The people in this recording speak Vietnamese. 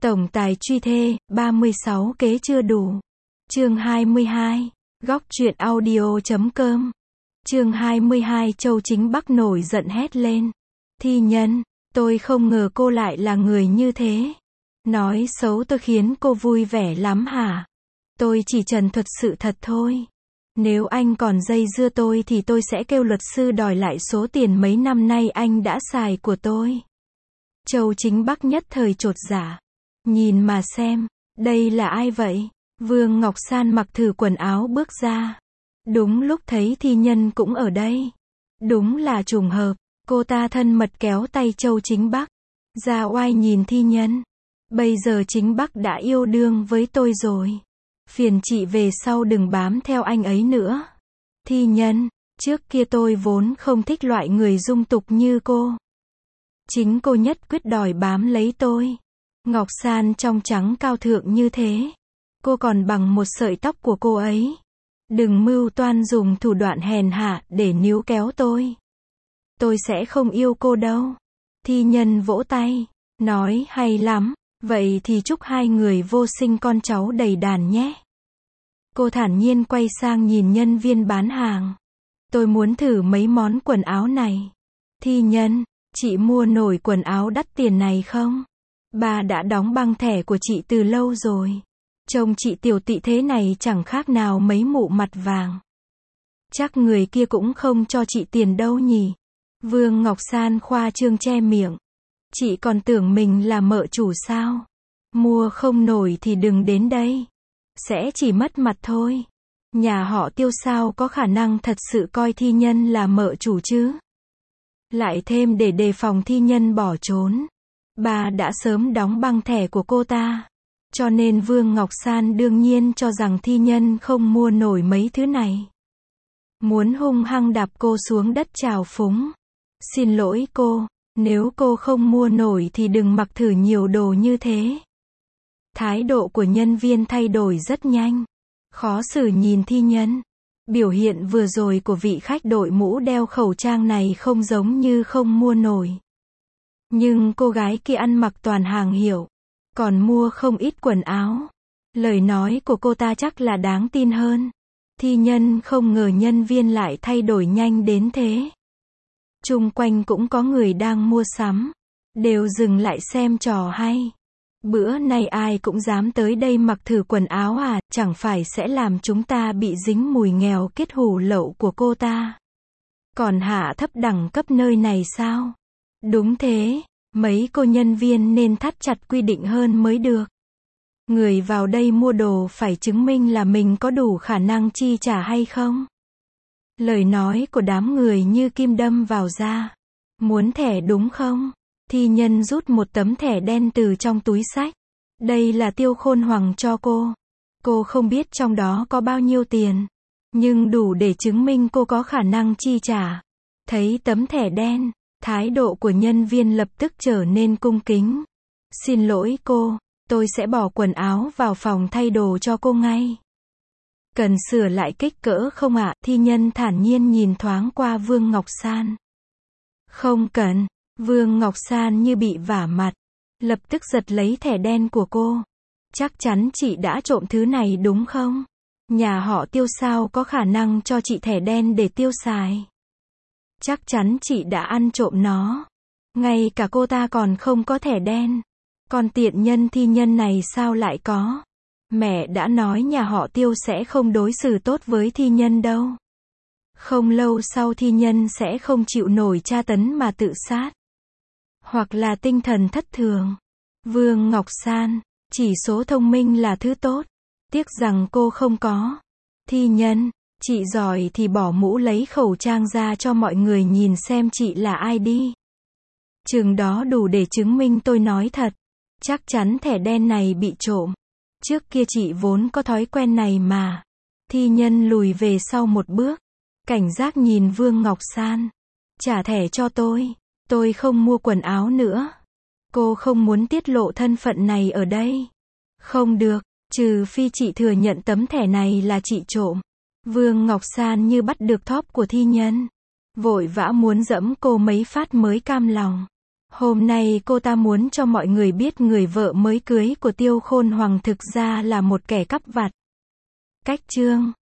Tổng tài truy thê, 36 kế chưa đủ. Chương 22. Góc truyện audio.com. Chương 22. Châu Chính Bắc nổi giận hét lên. Thi Nhân, tôi không ngờ cô lại là người như thế. Nói xấu tôi khiến cô vui vẻ lắm hả? Tôi chỉ trần thuật sự thật thôi. Nếu anh còn dây dưa tôi thì tôi sẽ kêu luật sư đòi lại số tiền mấy năm nay anh đã xài của tôi. Châu Chính Bắc nhất thời chột dạ. Nhìn mà xem, đây là ai vậy? Vương Ngọc San mặc thử quần áo bước ra. Đúng lúc thấy Thi Nhân cũng ở đây. Đúng là trùng hợp, cô ta thân mật kéo tay Châu Chính Bắc. Ra oai nhìn Thi Nhân. Bây giờ Chính Bắc đã yêu đương với tôi rồi. Phiền chị về sau đừng bám theo anh ấy nữa. Thi Nhân, trước kia tôi vốn không thích loại người dung tục như cô. Chính cô nhất quyết đòi bám lấy tôi. Ngọc San trong trắng cao thượng như thế. Cô còn bằng một sợi tóc của cô ấy. Đừng mưu toan dùng thủ đoạn hèn hạ để níu kéo tôi. Tôi sẽ không yêu cô đâu. Thi Nhân vỗ tay, nói hay lắm, vậy thì chúc hai người vô sinh con cháu đầy đàn nhé. Cô thản nhiên quay sang nhìn nhân viên bán hàng. Tôi muốn thử mấy món quần áo này. Thi Nhân, chị mua nổi quần áo đắt tiền này không? Bà đã đóng băng thẻ của chị từ lâu rồi. Trông chị tiểu tụy thế này chẳng khác nào mấy mụ mặt vàng. Chắc người kia cũng không cho chị tiền đâu nhỉ? Vương Ngọc San khoa trương che miệng. Chị còn tưởng mình là mợ chủ sao? Mua không nổi thì đừng đến đây. Sẽ chỉ mất mặt thôi. Nhà họ Tiêu sao có khả năng thật sự coi Thi Nhân là mợ chủ chứ? Lại thêm để đề phòng Thi Nhân bỏ trốn. Bà đã sớm đóng băng thẻ của cô ta. Cho nên Vương Ngọc San đương nhiên cho rằng Thi Nhân không mua nổi mấy thứ này. Muốn hung hăng đạp cô xuống đất trào phúng. Xin lỗi cô, nếu cô không mua nổi thì đừng mặc thử nhiều đồ như thế. Thái độ của nhân viên thay đổi rất nhanh. Khó xử nhìn Thi Nhân. Biểu hiện vừa rồi của vị khách đội mũ đeo khẩu trang này không giống như không mua nổi. Nhưng cô gái kia ăn mặc toàn hàng hiệu. Còn mua không ít quần áo. Lời nói của cô ta chắc là đáng tin hơn. Thi Nhân không ngờ nhân viên lại thay đổi nhanh đến thế. Chung quanh cũng có người đang mua sắm. Đều dừng lại xem trò hay. Bữa nay ai cũng dám tới đây mặc thử quần áo à, chẳng phải sẽ làm chúng ta bị dính mùi nghèo kết hủ lậu của cô ta. Còn hạ thấp đẳng cấp nơi này sao? Đúng thế, mấy cô nhân viên nên thắt chặt quy định hơn mới được. Người vào đây mua đồ phải chứng minh là mình có đủ khả năng chi trả hay không? Lời nói của đám người như kim đâm vào da. Muốn thẻ đúng không? Thi Nhân rút một tấm thẻ đen từ trong túi xách. Đây là Tiêu Khôn Hoàng cho cô. Cô không biết trong đó có bao nhiêu tiền. Nhưng đủ để chứng minh cô có khả năng chi trả. Thấy tấm thẻ đen, thái độ của nhân viên lập tức trở nên cung kính. Xin lỗi cô, tôi sẽ bỏ quần áo vào phòng thay đồ cho cô ngay. Cần sửa lại kích cỡ không ạ? Thi Nhân thản nhiên nhìn thoáng qua Vương Ngọc San. Không cần. Vương Ngọc San như bị vả mặt. Lập tức giật lấy thẻ đen của cô. Chắc chắn chị đã trộm thứ này đúng không? Nhà họ Tiêu sao có khả năng cho chị thẻ đen để tiêu xài? Chắc chắn chị đã ăn trộm nó. Ngay cả cô ta còn không có thẻ đen. Còn tiện nhân Thi Nhân này sao lại có? Mẹ đã nói nhà họ Tiêu sẽ không đối xử tốt với Thi Nhân đâu. Không lâu sau Thi Nhân sẽ không chịu nổi tra tấn mà tự sát. Hoặc là tinh thần thất thường. Vương Ngọc San, chỉ số thông minh là thứ tốt. Tiếc rằng cô không có. Thi Nhân, chị giỏi thì bỏ mũ lấy khẩu trang ra cho mọi người nhìn xem chị là ai đi. Chừng đó đủ để chứng minh tôi nói thật. Chắc chắn thẻ đen này bị trộm. Trước kia chị vốn có thói quen này mà. Thi Nhân lùi về sau một bước. Cảnh giác nhìn Vương Ngọc San. Trả thẻ cho tôi không mua quần áo nữa. Cô không muốn tiết lộ thân phận này ở đây. Không được, trừ phi chị thừa nhận tấm thẻ này là chị trộm. Vương Ngọc San như bắt được thóp của Thi Nhân. Vội vã muốn giẫm cô mấy phát mới cam lòng. Hôm nay cô ta muốn cho mọi người biết người vợ mới cưới của Tiêu Khôn Hoàng thực ra là một kẻ cắp vặt. Cách chương